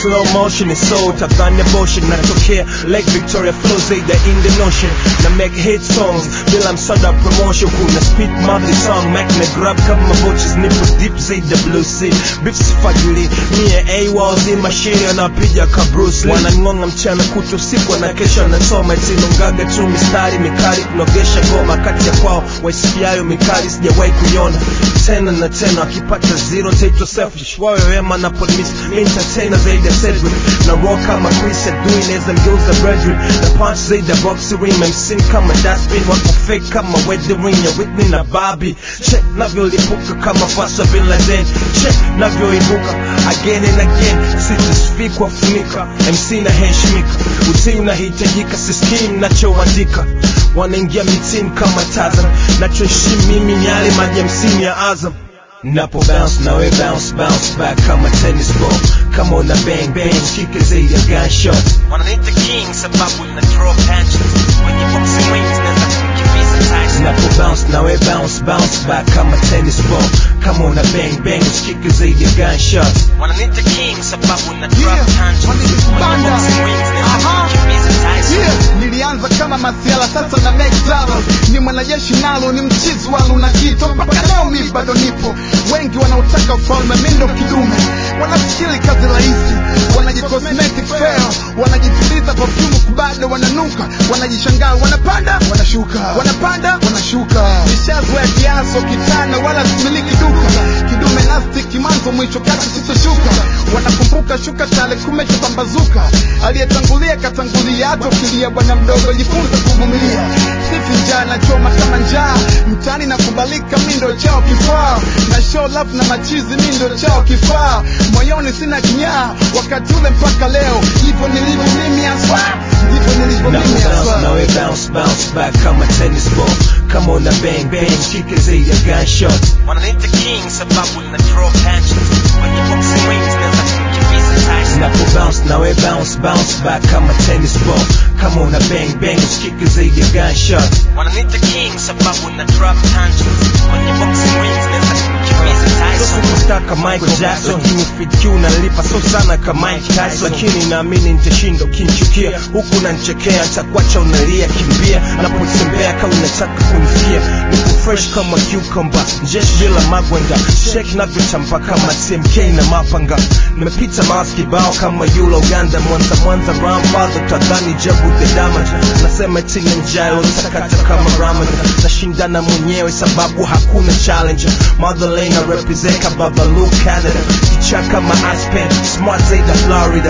slow motion is so tadhani abortion. Natokea Lake Victoria flow zaidi ya Indian Ocean. Na make hit songs bila msada promotion. Kuna speed monthly song make me grab kama boches nipo deep zaidi ya Blue Sea. Beats fagili mie A-Walls in machine anapiga ka Bruce Lee. Wanangonga mchana kuto siku na kesha nasoma itinongaga tu mistari mikali kunogesha goma kati ya kwao waisikiayo mikali sijawahi kuiona tena na tena. Akipata zero taito selfish wawe wema na police entertainer zaidi ya Cedric na rock kama Chris Edwin as mgeuza Brethren na punch zaidi ya boxing ring MC kama dustbin wako fake kama wedding ring ya Whitney na Barbie. Check navyolipuka kama Fasa Bin Laden. Check navyoibuka again and again sijisifii kwa funika MC na heshimika utii unahitajika sisikii mnachoandika. Wanaingia mitini kama Tarzan nachoheshimu mimi ni yale maji MC ya Azam. Napo bounce na we bounce back kama tennis ball. Kama una bang bang kike zaidi ya gunshot. Wananiita king sababu na throw punches. When you boxing wings nenda kukimbiza Tyson. Napo bounce na we bounce back kama tennis ball. Kama una bang bang kike zaidi ya gunshot. Wananiita king sababu na throw punches. When you boxing wings nenda kukimbiza Tyson. Nilianza kama masiala sasa na make dollars. Ni mwanajeshi nalo ni mchizi walu na kito. Mpaka leo mi bado nipo. Wengi wanaotaka ufalme mindo kidume. Wanafikiri kazi rahisi. Wanajicosmetic fair. Wanajipiliza perfume kubado wananuka. Wanajishangaa wanapanda wanashuka. Wanapanda wanashuka. Nishazoea kiaso kitana wala similiki duka. Kidume nasty kimanzo mwisho kati sitoshuka. Wanakumbuka shuka tale kumechopambazuka. Aliyetangulia katangulia hata ukilia bwana mdogo jifunze kuvumilia. Sifi njaa na choma kama njaa. Mtani na kubalika mindo chao kifaa. Na show love na machizi mindo chao kifaa. Moyoni sina kinyaa wakati ule mpaka leo. Hivyo nilivyo mimi aswa. Hivyo nilivyo mimi aswa. Now we bounce back kama tennis ball. Kama una bang bang kike zaidi ya gunshot. Wananiita king sababu na throw punches. When you boxing wings nenda kukimbiza Tyson. Napo bounce na we bounce back kama tennis ball. Kama una bang bang kike zaidi ya gunshot. Wananiita king sababu na throw punches. When you boxing wings nenda kukimbiza Tyson. Superstar kama Michael Jackson. Lakini fit Q nalipa so sana kama Mike Tyson. Lakini naamini nitashinda ukinchukia. Huku nanchekea nitakuacha unalia kimbia. Napotembea kama unataka kunifia. Nipo fresh kama cucumber. Jesh bila magwanda. Shake navyotamba kama TMK na mapanga. Nimepita miles kibao kama Yula Uganda. Mwanza grandfather tadhani jabu the damage. Nasema tina njalo takata kama Ramadan. Nashindana mwenyewe sababu hakuna challenge. Motherland represent Babalu Canada. Kichaka ma Aspen smart zaidi Florida.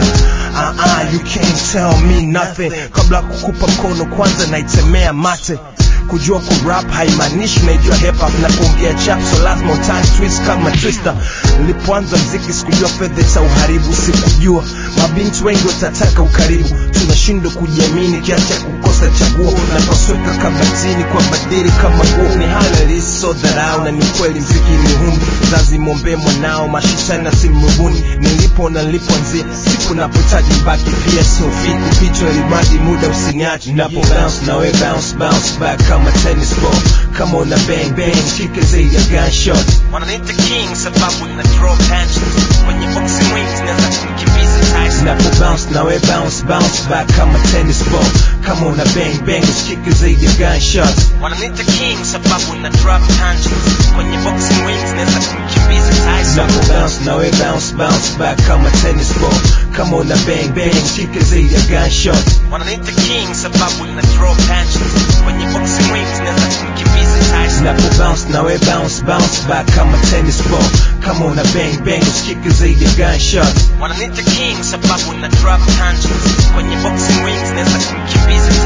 You can't tell me nothing. Kabla kukupa mkono kwanza naitemea mate. Kujua kurap haimanishi naijua hip hop na kuongea chap so lazima utani twist kama twister. Nilipoanza mziki sikujua fedha za uharibu sikujua mabinti wengi watataka ukaribu. Tunashindwa kujiamini kiasi cha kukosa chaguo na kusweka kabatini kwa badili kama nguo. Ni halisi so dharau na ni kweli mziki ni humi. Zazi mombe mwanao mashitana simrubuni. Nilipo na nilipoanzia siku napotaji mbaki pia sofi kupichwa ilimadi muda usiniachi. Napo bounce na we bounce back kama tennis ball. Kama una bang bang kike zaidi ya gunshot. Wananiita king sababu na throw punches. When you boxing wings nenda kukimbiza Tyson. Napo bounce na we bounce back kama tennis ball. Kama una bang bang kike zaidi ya gunshot. Wananiita king sababu na throw punches. When you boxing wings nenda kukimbiza Tyson. Napo bounce na we bounce back kama tennis ball. Kama una bang bang kike zaidi ya gunshot. Wananiita king sababu na throw punches. When you boxing wings nenda kukimbiza Tyson. Napo bounce na we bounce back kama tennis ball. Kama una bang bang kike zaidi ya gunshot. Wananiita king sababu na throw punches. When you boxing wings nenda kukimbiza Tyson.